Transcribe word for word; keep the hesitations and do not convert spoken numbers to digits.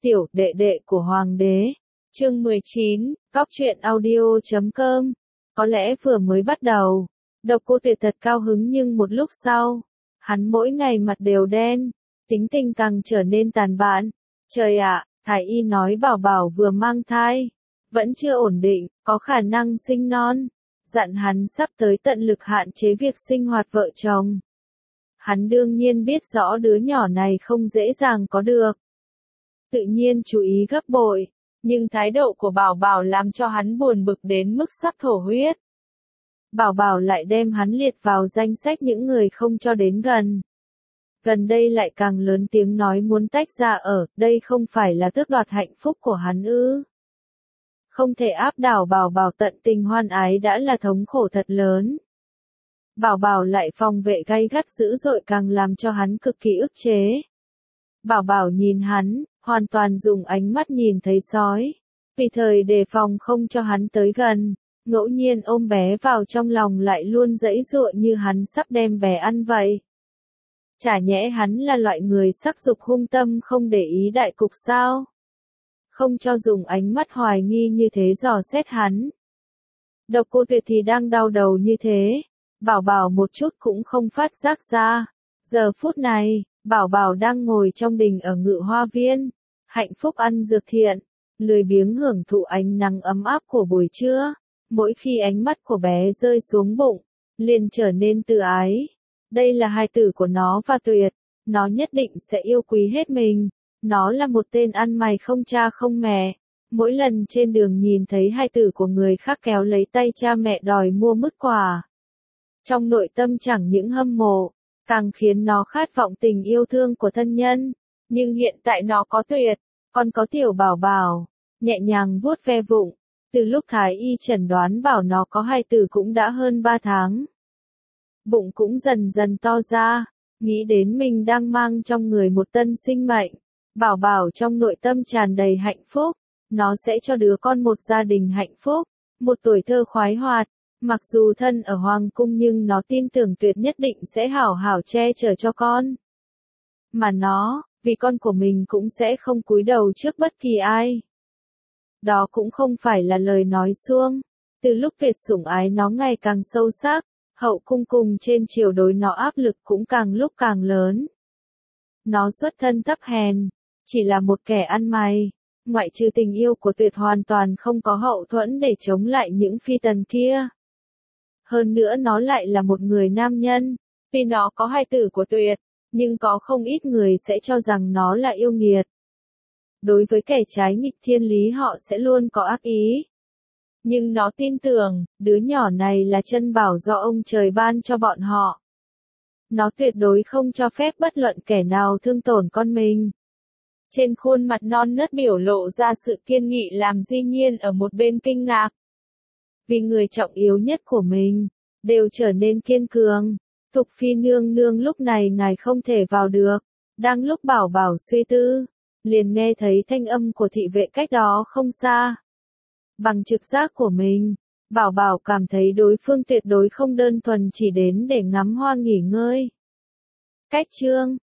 Tiểu đệ đệ của Hoàng đế. Chương mười chín, Cóc truyện audio chấm com. Có lẽ vừa mới bắt đầu, Độc Cô Tuyệt thật cao hứng nhưng một lúc sau, hắn mỗi ngày mặt đều đen, tính tình càng trở nên tàn bạo. Trời ạ, Thái y nói Bảo Bảo vừa mang thai, vẫn chưa ổn định, có khả năng sinh non. Dặn hắn sắp tới tận lực hạn chế việc sinh hoạt vợ chồng. Hắn đương nhiên biết rõ đứa nhỏ này không dễ dàng có được. Tự nhiên chú ý gấp bội, nhưng thái độ của Bảo Bảo làm cho hắn buồn bực đến mức sắp thổ huyết. Bảo Bảo lại đem hắn liệt vào danh sách những người không cho đến gần. Gần đây lại càng lớn tiếng nói muốn tách ra ở, đây không phải là tước đoạt hạnh phúc của hắn ư. Không thể áp đảo Bảo Bảo tận tình hoan ái đã là thống khổ thật lớn. Bảo Bảo lại phòng vệ gay gắt dữ dội càng làm cho hắn cực kỳ ức chế. Bảo Bảo nhìn hắn, hoàn toàn dùng ánh mắt nhìn thấy sói. Vì thời đề phòng không cho hắn tới gần, ngẫu nhiên ôm bé vào trong lòng lại luôn giãy giụa như hắn sắp đem bé ăn vậy. Chả nhẽ hắn là loại người sắc dục hung tâm không để ý đại cục sao? Không cho dùng ánh mắt hoài nghi như thế dò xét hắn. Độc Cô Tuyệt thì đang đau đầu như thế, Bảo Bảo một chút cũng không phát giác ra. Giờ phút này, Bảo Bảo đang ngồi trong đình ở Ngự Hoa Viên, hạnh phúc ăn dược thiện, lười biếng hưởng thụ ánh nắng ấm áp của buổi trưa. Mỗi khi ánh mắt của bé rơi xuống bụng, liền trở nên tự ái. Đây là hài tử của nó và Tuyệt, nó nhất định sẽ yêu quý hết mình. Nó là một tên ăn mày không cha không mẹ. Mỗi lần trên đường nhìn thấy hài tử của người khác kéo lấy tay cha mẹ đòi mua mứt quà, trong nội tâm chẳng những hâm mộ, càng khiến nó khát vọng tình yêu thương của thân nhân. Nhưng hiện tại nó có Tuyệt, còn có tiểu Bảo Bảo, nhẹ nhàng vuốt ve bụng. Từ lúc Thái y chẩn đoán bảo nó có hài tử cũng đã hơn ba tháng. Bụng cũng dần dần to ra, nghĩ đến mình đang mang trong người một tân sinh mệnh. Bảo Bảo trong nội tâm tràn đầy hạnh phúc, nó sẽ cho đứa con một gia đình hạnh phúc, một tuổi thơ khoái hoạt. Mặc dù thân ở hoàng cung nhưng nó tin tưởng Tuyệt nhất định sẽ hảo hảo che chở cho con. Mà nó, vì con của mình cũng sẽ không cúi đầu trước bất kỳ ai. Đó cũng không phải là lời nói suông. Từ lúc Tuyệt sủng ái nó ngày càng sâu sắc, hậu cung cùng trên triều đối nó áp lực cũng càng lúc càng lớn. Nó xuất thân thấp hèn, chỉ là một kẻ ăn mày, ngoại trừ tình yêu của Tuyệt hoàn toàn không có hậu thuẫn để chống lại những phi tần kia. Hơn nữa nó lại là một người nam nhân, vì nó có hài tử của Tuyệt, nhưng có không ít người sẽ cho rằng nó là yêu nghiệt. Đối với kẻ trái nghịch thiên lý họ sẽ luôn có ác ý. Nhưng nó tin tưởng, đứa nhỏ này là chân bảo do ông trời ban cho bọn họ. Nó tuyệt đối không cho phép bất luận kẻ nào thương tổn con mình. Trên khuôn mặt non nớt biểu lộ ra sự kiên nghị làm Di Nhiên ở một bên kinh ngạc. Vì người trọng yếu nhất của mình, đều trở nên kiên cường. Thục Phi nương nương lúc này ngài không thể vào được. Đang lúc Bảo Bảo suy tư, liền nghe thấy thanh âm của thị vệ cách đó không xa. Bằng trực giác của mình, Bảo Bảo cảm thấy đối phương tuyệt đối không đơn thuần chỉ đến để ngắm hoa nghỉ ngơi. Cách chương,